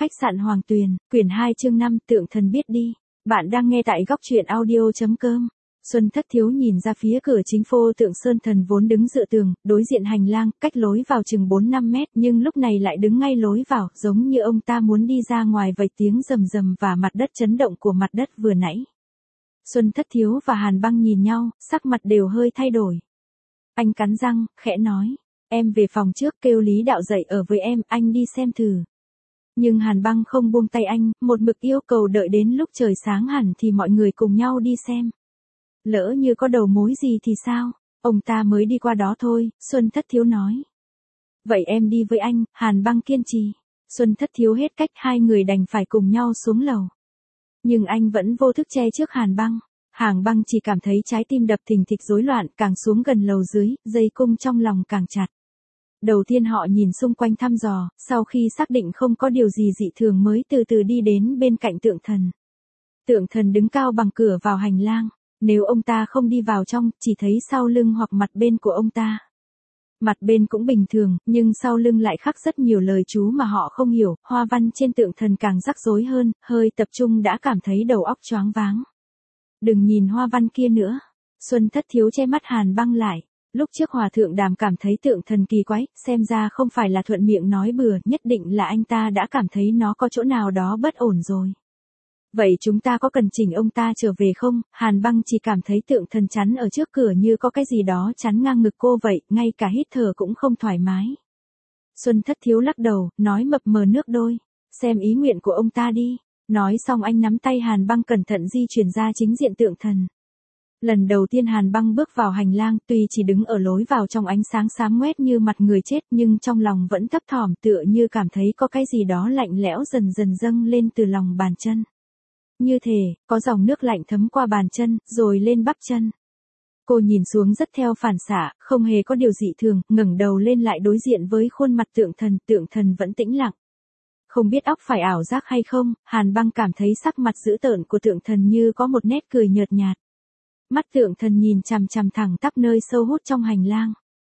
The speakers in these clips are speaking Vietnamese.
Khách sạn Hoàng Tuyền, quyển 2 chương 5, Tượng Thần biết đi. Bạn đang nghe tại góc truyện audio.com. Xuân Thất Thiếu nhìn ra phía cửa chính phô tượng Sơn Thần vốn đứng dựa tường, đối diện hành lang, cách lối vào chừng 4-5 mét, nhưng lúc này lại đứng ngay lối vào, giống như ông ta muốn đi ra ngoài vậy. Tiếng rầm rầm và mặt đất chấn động của mặt đất vừa nãy. Xuân Thất Thiếu và Hàn Băng nhìn nhau, sắc mặt đều hơi thay đổi. Anh cắn răng, khẽ nói, em về phòng trước, kêu Lý Đạo dậy ở với em, anh đi xem thử. Nhưng Hàn Băng không buông tay anh, một mực yêu cầu đợi đến lúc trời sáng hẳn thì mọi người cùng nhau đi xem. Lỡ như có đầu mối gì thì sao, ông ta mới đi qua đó thôi, Xuân Thất Thiếu nói. Vậy em đi với anh, Hàn Băng kiên trì. Xuân Thất Thiếu hết cách, hai người đành phải cùng nhau xuống lầu. Nhưng anh vẫn vô thức che trước Hàn Băng. Hàn Băng chỉ cảm thấy trái tim đập thình thịch rối loạn, càng xuống gần lầu dưới, dây cung trong lòng càng chặt. Đầu tiên họ nhìn xung quanh thăm dò, sau khi xác định không có điều gì dị thường mới từ từ đi đến bên cạnh tượng thần. Tượng thần đứng cao bằng cửa vào hành lang, nếu ông ta không đi vào trong, chỉ thấy sau lưng hoặc mặt bên của ông ta. Mặt bên cũng bình thường, nhưng sau lưng lại khắc rất nhiều lời chú mà họ không hiểu, hoa văn trên tượng thần càng rắc rối hơn, hơi tập trung đã cảm thấy đầu óc choáng váng. Đừng nhìn hoa văn kia nữa. Xuân Thất Thiếu che mắt Hàn Băng lại. Lúc trước Hòa Thượng Đàm cảm thấy tượng thần kỳ quái, xem ra không phải là thuận miệng nói bừa, nhất định là anh ta đã cảm thấy nó có chỗ nào đó bất ổn rồi. Vậy chúng ta có cần chỉnh ông ta trở về không? Hàn Băng chỉ cảm thấy tượng thần chắn ở trước cửa như có cái gì đó chắn ngang ngực cô vậy, ngay cả hít thở cũng không thoải mái. Xuân Thất Thiếu lắc đầu, nói mập mờ nước đôi, xem ý nguyện của ông ta đi. Nói xong anh nắm tay Hàn Băng cẩn thận di chuyển ra chính diện tượng thần. Lần đầu tiên Hàn Băng bước vào hành lang, tuy chỉ đứng ở lối vào trong ánh sáng xám ngoét như mặt người chết, nhưng trong lòng vẫn thấp thỏm, tựa như cảm thấy có cái gì đó lạnh lẽo dần dần dâng lên từ lòng bàn chân. Như thể, có dòng nước lạnh thấm qua bàn chân, rồi lên bắp chân. Cô nhìn xuống rất theo phản xạ, không hề có điều dị thường, ngẩng đầu lên lại đối diện với khuôn mặt tượng thần vẫn tĩnh lặng. Không biết óc phải ảo giác hay không, Hàn Băng cảm thấy sắc mặt dữ tợn của tượng thần như có một nét cười nhợt nhạt. Mắt tượng thần nhìn chằm chằm thẳng tắp nơi sâu hút trong hành lang.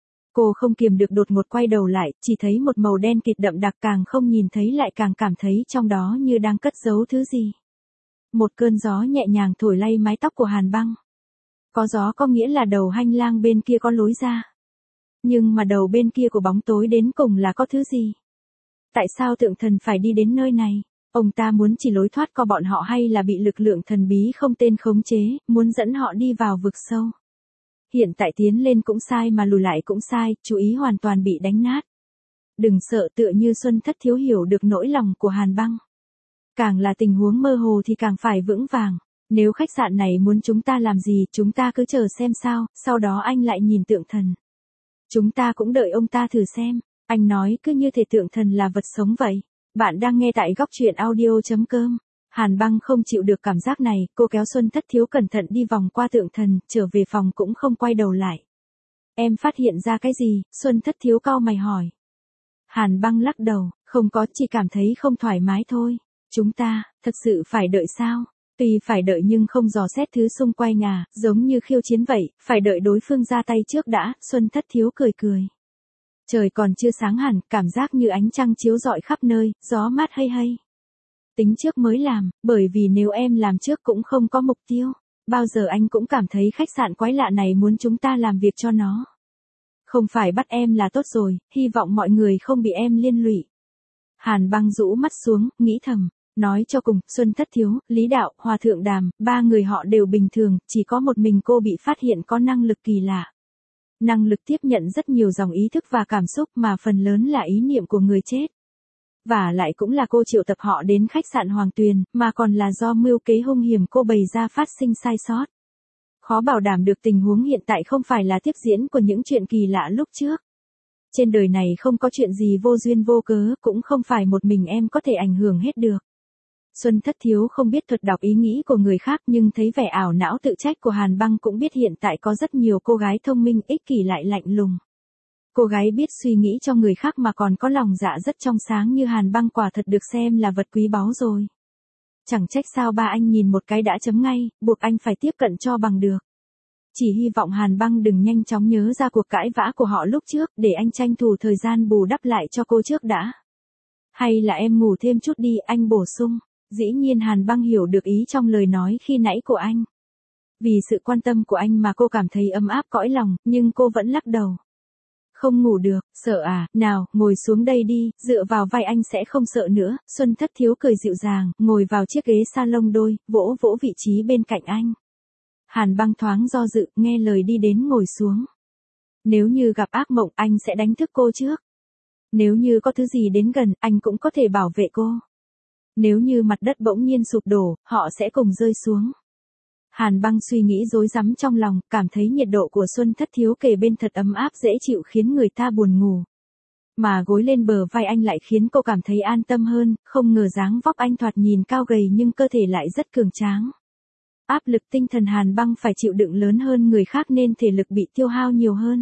Cô không kiềm được đột ngột quay đầu lại, chỉ thấy một màu đen kịt đậm đặc, càng không nhìn thấy lại càng cảm thấy trong đó như đang cất giấu thứ gì. Một cơn gió nhẹ nhàng thổi lay mái tóc của Hàn Băng. Có gió có nghĩa là đầu hành lang bên kia có lối ra. Nhưng mà đầu bên kia của bóng tối đến cùng là có thứ gì? Tại sao tượng thần phải đi đến nơi này? Ông ta muốn chỉ lối thoát cho bọn họ hay là bị lực lượng thần bí không tên khống chế, muốn dẫn họ đi vào vực sâu? Hiện tại tiến lên cũng sai mà lùi lại cũng sai, chú ý hoàn toàn bị đánh nát. Đừng sợ, tựa như Xuân Thất Thiếu hiểu được nỗi lòng của Hàn Băng. Càng là tình huống mơ hồ thì càng phải vững vàng. Nếu khách sạn này muốn chúng ta làm gì, chúng ta cứ chờ xem sao, sau đó anh lại nhìn tượng thần. Chúng ta cũng đợi ông ta thử xem. Anh nói cứ như thể tượng thần là vật sống vậy. Bạn đang nghe tại góc truyện audio.com. Hàn Băng không chịu được cảm giác này, cô kéo Xuân Thất Thiếu cẩn thận đi vòng qua tượng thần, trở về phòng cũng không quay đầu lại. Em phát hiện ra cái gì? Xuân Thất Thiếu cau mày hỏi. Hàn Băng lắc đầu, không có, chỉ cảm thấy không thoải mái thôi. Chúng ta, thật sự phải đợi sao? Tuy phải đợi nhưng không dò xét thứ xung quanh à, giống như khiêu chiến vậy, phải đợi đối phương ra tay trước đã, Xuân Thất Thiếu cười cười. Trời còn chưa sáng hẳn, cảm giác như ánh trăng chiếu rọi khắp nơi, gió mát hay hay. Tính trước mới làm, bởi vì nếu em làm trước cũng không có mục tiêu. Bao giờ anh cũng cảm thấy khách sạn quái lạ này muốn chúng ta làm việc cho nó. Không phải bắt em là tốt rồi, hy vọng mọi người không bị em liên lụy. Hàn Băng rũ mắt xuống, nghĩ thầm. Nói cho cùng, Xuân Thất Thiếu, Lý Đạo, Hòa Thượng Đàm, ba người họ đều bình thường, chỉ có một mình cô bị phát hiện có năng lực kỳ lạ. Năng lực tiếp nhận rất nhiều dòng ý thức và cảm xúc mà phần lớn là ý niệm của người chết. Và lại cũng là cô triệu tập họ đến khách sạn Hoàng Tuyền, mà còn là do mưu kế hung hiểm cô bày ra phát sinh sai sót. Khó bảo đảm được tình huống hiện tại không phải là tiếp diễn của những chuyện kỳ lạ lúc trước. Trên đời này không có chuyện gì vô duyên vô cớ, cũng không phải một mình em có thể ảnh hưởng hết được. Xuân Thất Thiếu không biết thuật đọc ý nghĩ của người khác nhưng thấy vẻ ảo não tự trách của Hàn Băng cũng biết hiện tại có rất nhiều cô gái thông minh ích kỷ lại lạnh lùng. Cô gái biết suy nghĩ cho người khác mà còn có lòng dạ rất trong sáng như Hàn Băng quả thật được xem là vật quý báu rồi. Chẳng trách sao ba anh nhìn một cái đã chấm ngay, buộc anh phải tiếp cận cho bằng được. Chỉ hy vọng Hàn Băng đừng nhanh chóng nhớ ra cuộc cãi vã của họ lúc trước để anh tranh thủ thời gian bù đắp lại cho cô trước đã. Hay là em ngủ thêm chút đi, anh bổ sung. Dĩ nhiên Hàn Băng hiểu được ý trong lời nói khi nãy của anh. Vì sự quan tâm của anh mà cô cảm thấy ấm áp cõi lòng, nhưng cô vẫn lắc đầu. Không ngủ được, sợ à, nào, ngồi xuống đây đi, dựa vào vai anh sẽ không sợ nữa. Xuân Thất Thiếu cười dịu dàng, ngồi vào chiếc ghế salon đôi, vỗ vỗ vị trí bên cạnh anh. Hàn Băng thoáng do dự, nghe lời đi đến ngồi xuống. Nếu như gặp ác mộng, anh sẽ đánh thức cô trước. Nếu như có thứ gì đến gần, anh cũng có thể bảo vệ cô. Nếu như mặt đất bỗng nhiên sụp đổ, họ sẽ cùng rơi xuống. Hàn Băng suy nghĩ rối rắm trong lòng, cảm thấy nhiệt độ của Xuân Thất Thiếu kề bên thật ấm áp dễ chịu khiến người ta buồn ngủ. Mà gối lên bờ vai anh lại khiến cô cảm thấy an tâm hơn, không ngờ dáng vóc anh thoạt nhìn cao gầy nhưng cơ thể lại rất cường tráng. Áp lực tinh thần Hàn Băng phải chịu đựng lớn hơn người khác nên thể lực bị tiêu hao nhiều hơn.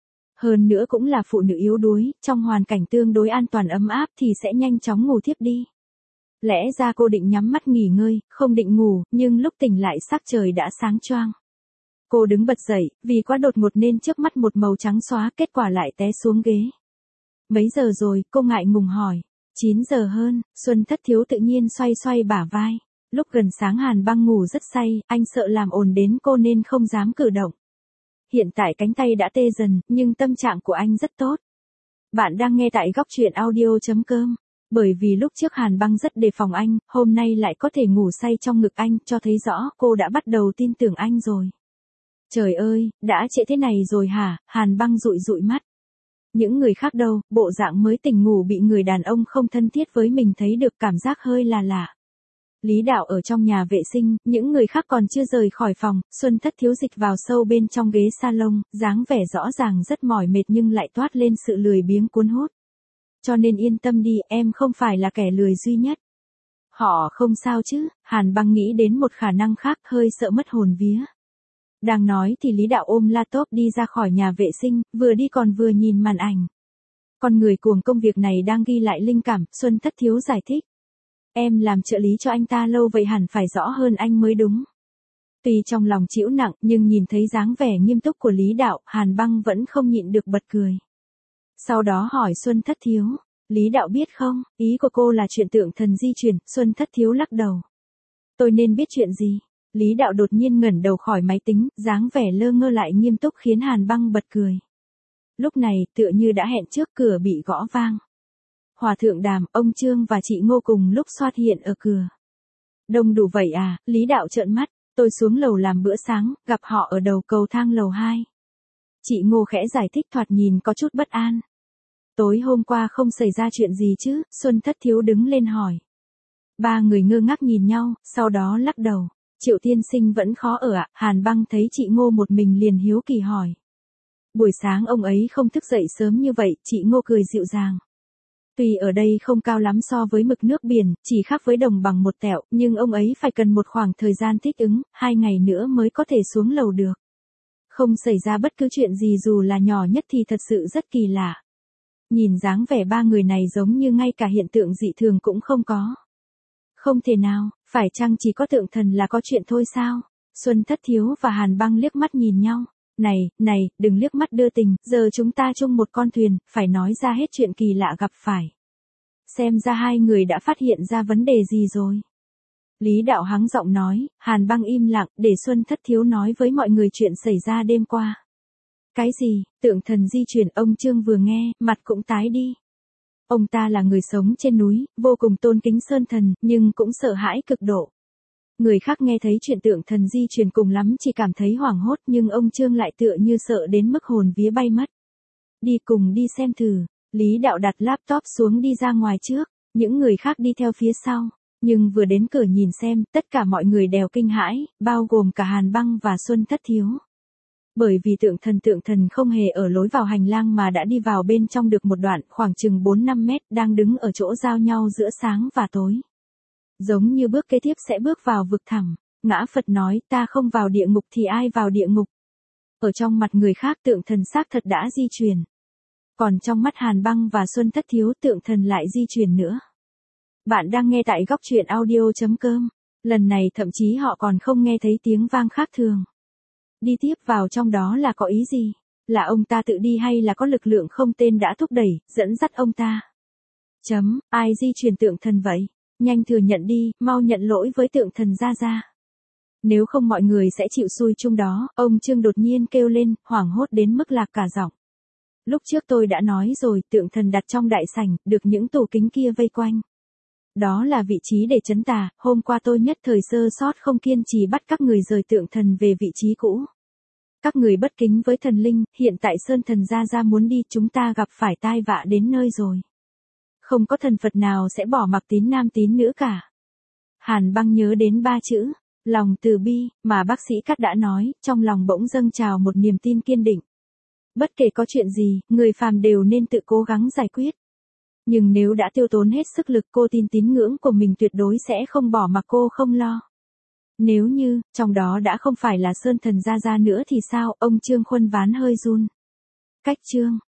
Hơn nữa cũng là phụ nữ yếu đuối, trong hoàn cảnh tương đối an toàn ấm áp thì sẽ nhanh chóng ngủ thiếp đi. Lẽ ra cô định nhắm mắt nghỉ ngơi, không định ngủ, nhưng lúc tỉnh lại sắc trời đã sáng choang. Cô đứng bật dậy, vì quá đột ngột nên trước mắt một màu trắng xóa, kết quả lại té xuống ghế. Mấy giờ rồi, cô ngại ngùng hỏi. 9 giờ hơn, Xuân Thất Thiếu tự nhiên xoay xoay bả vai. Lúc gần sáng Hàn Băng ngủ rất say, anh sợ làm ồn đến cô nên không dám cử động. Hiện tại cánh tay đã tê dần, nhưng tâm trạng của anh rất tốt. Bạn đang nghe tại góc truyện audio.com. Bởi vì lúc trước Hàn Băng rất đề phòng anh, hôm nay lại có thể ngủ say trong ngực anh, cho thấy rõ cô đã bắt đầu tin tưởng anh rồi. Trời ơi, đã trễ thế này rồi hả? Hàn Băng dụi dụi mắt. Những người khác đâu, bộ dạng mới tỉnh ngủ bị người đàn ông không thân thiết với mình thấy được, cảm giác hơi là lạ. Lý Đạo ở trong nhà vệ sinh, những người khác còn chưa rời khỏi phòng, Xuân Thất Thiếu dịch vào sâu bên trong ghế salon, dáng vẻ rõ ràng rất mỏi mệt nhưng lại toát lên sự lười biếng cuốn hút. Cho nên yên tâm đi, em không phải là kẻ lười duy nhất. Họ không sao chứ? Hàn Băng nghĩ đến một khả năng khác, hơi sợ mất hồn vía. Đang nói thì Lý Đạo ôm laptop đi ra khỏi nhà vệ sinh, vừa đi còn vừa nhìn màn ảnh. Con người cuồng công việc này đang ghi lại linh cảm, Xuân Thất Thiếu giải thích. Em làm trợ lý cho anh ta lâu vậy hẳn phải rõ hơn anh mới đúng. Tuy trong lòng chịu nặng, nhưng nhìn thấy dáng vẻ nghiêm túc của Lý Đạo, Hàn Băng vẫn không nhịn được bật cười. Sau đó hỏi Xuân Thất Thiếu, Lý Đạo biết không, ý của cô là chuyện tượng thần di chuyển, Xuân Thất Thiếu lắc đầu. Tôi nên biết chuyện gì? Lý Đạo đột nhiên ngẩng đầu khỏi máy tính, dáng vẻ lơ ngơ lại nghiêm túc khiến Hàn Băng bật cười. Lúc này, tựa như đã hẹn trước, cửa bị gõ vang. Hòa thượng Đàm, ông Trương và chị Ngô cùng lúc xuất hiện ở cửa. Đông đủ vậy à? Lý Đạo trợn mắt, tôi xuống lầu làm bữa sáng, gặp họ ở đầu cầu thang lầu 2. Chị Ngô khẽ giải thích thoạt nhìn có chút bất an. Tối hôm qua không xảy ra chuyện gì chứ? Xuân Thất Thiếu đứng lên hỏi. Ba người ngơ ngác nhìn nhau, sau đó lắc đầu. Triệu tiên sinh vẫn khó ở ạ. Hàn Băng thấy chị Ngô một mình liền hiếu kỳ hỏi. Buổi sáng ông ấy không thức dậy sớm như vậy, chị Ngô cười dịu dàng. Tuy ở đây không cao lắm so với mực nước biển, chỉ khác với đồng bằng một tẹo, nhưng ông ấy phải cần một khoảng thời gian thích ứng, 2 ngày nữa mới có thể xuống lầu được. Không xảy ra bất cứ chuyện gì dù là nhỏ nhất thì thật sự rất kỳ lạ. Nhìn dáng vẻ ba người này giống như ngay cả hiện tượng dị thường cũng không có. Không thể nào, phải chăng chỉ có tượng thần là có chuyện thôi sao? Xuân Thất Thiếu và Hàn Băng liếc mắt nhìn nhau. Này, đừng liếc mắt đưa tình, giờ chúng ta chung một con thuyền, phải nói ra hết chuyện kỳ lạ gặp phải. Xem ra hai người đã phát hiện ra vấn đề gì rồi. Lý Đạo hắng giọng nói, Hàn Băng im lặng, để Xuân Thất Thiếu nói với mọi người chuyện xảy ra đêm qua. Cái gì? Tượng thần di chuyển, ông Trương vừa nghe, mặt cũng tái đi. Ông ta là người sống trên núi, vô cùng tôn kính sơn thần, nhưng cũng sợ hãi cực độ. Người khác nghe thấy chuyện tượng thần di chuyển cùng lắm chỉ cảm thấy hoảng hốt, nhưng ông Trương lại tựa như sợ đến mức hồn vía bay mất. Đi cùng đi xem thử. Lý Đạo đặt laptop xuống đi ra ngoài trước, những người khác đi theo phía sau. Nhưng vừa đến cửa nhìn xem, tất cả mọi người đều kinh hãi, bao gồm cả Hàn Băng và Xuân Thất Thiếu. Bởi vì tượng thần không hề ở lối vào hành lang mà đã đi vào bên trong được một đoạn, khoảng chừng 4-5 mét, đang đứng ở chỗ giao nhau giữa sáng và tối. Giống như bước kế tiếp sẽ bước vào vực thẳm. Ngã Phật nói, ta không vào địa ngục thì ai vào địa ngục? Ở trong mặt người khác tượng thần xác thật đã di chuyển. Còn trong mắt Hàn Băng và Xuân Thất Thiếu tượng thần lại di chuyển nữa. Bạn đang nghe tại góc truyện audio.com. Lần này thậm chí họ còn không nghe thấy tiếng vang khác thường. Đi tiếp vào trong đó là có ý gì? Là ông ta tự đi hay là có lực lượng không tên đã thúc đẩy, dẫn dắt ông ta? Ai di truyền tượng thần vậy? Nhanh thừa nhận đi, mau nhận lỗi với tượng thần Gia Gia. Nếu không mọi người sẽ chịu xui chung đó, ông Trương đột nhiên kêu lên, hoảng hốt đến mức lạc cả giọng. Lúc trước tôi đã nói rồi, tượng thần đặt trong đại sảnh, được những tủ kính kia vây quanh. Đó là vị trí để trấn tà, hôm qua tôi nhất thời sơ sót không kiên trì bắt các người rời tượng thần về vị trí cũ. Các người bất kính với thần linh, hiện tại Sơn thần Gia Gia muốn đi, chúng ta gặp phải tai vạ đến nơi rồi. Không có thần Phật nào sẽ bỏ mặc tín nam tín nữ cả. Hàn Băng nhớ đến 3 chữ, lòng từ bi, mà bác sĩ Cát đã nói, trong lòng bỗng dâng trào một niềm tin kiên định. Bất kể có chuyện gì, người phàm đều nên tự cố gắng giải quyết. Nhưng nếu đã tiêu tốn hết sức lực, cô tin tín ngưỡng của mình tuyệt đối sẽ không bỏ mặc cô không lo. Nếu như, trong đó đã không phải là Sơn thần Gia Gia nữa thì sao, ông Trương Khuân Ván hơi run. Cách chương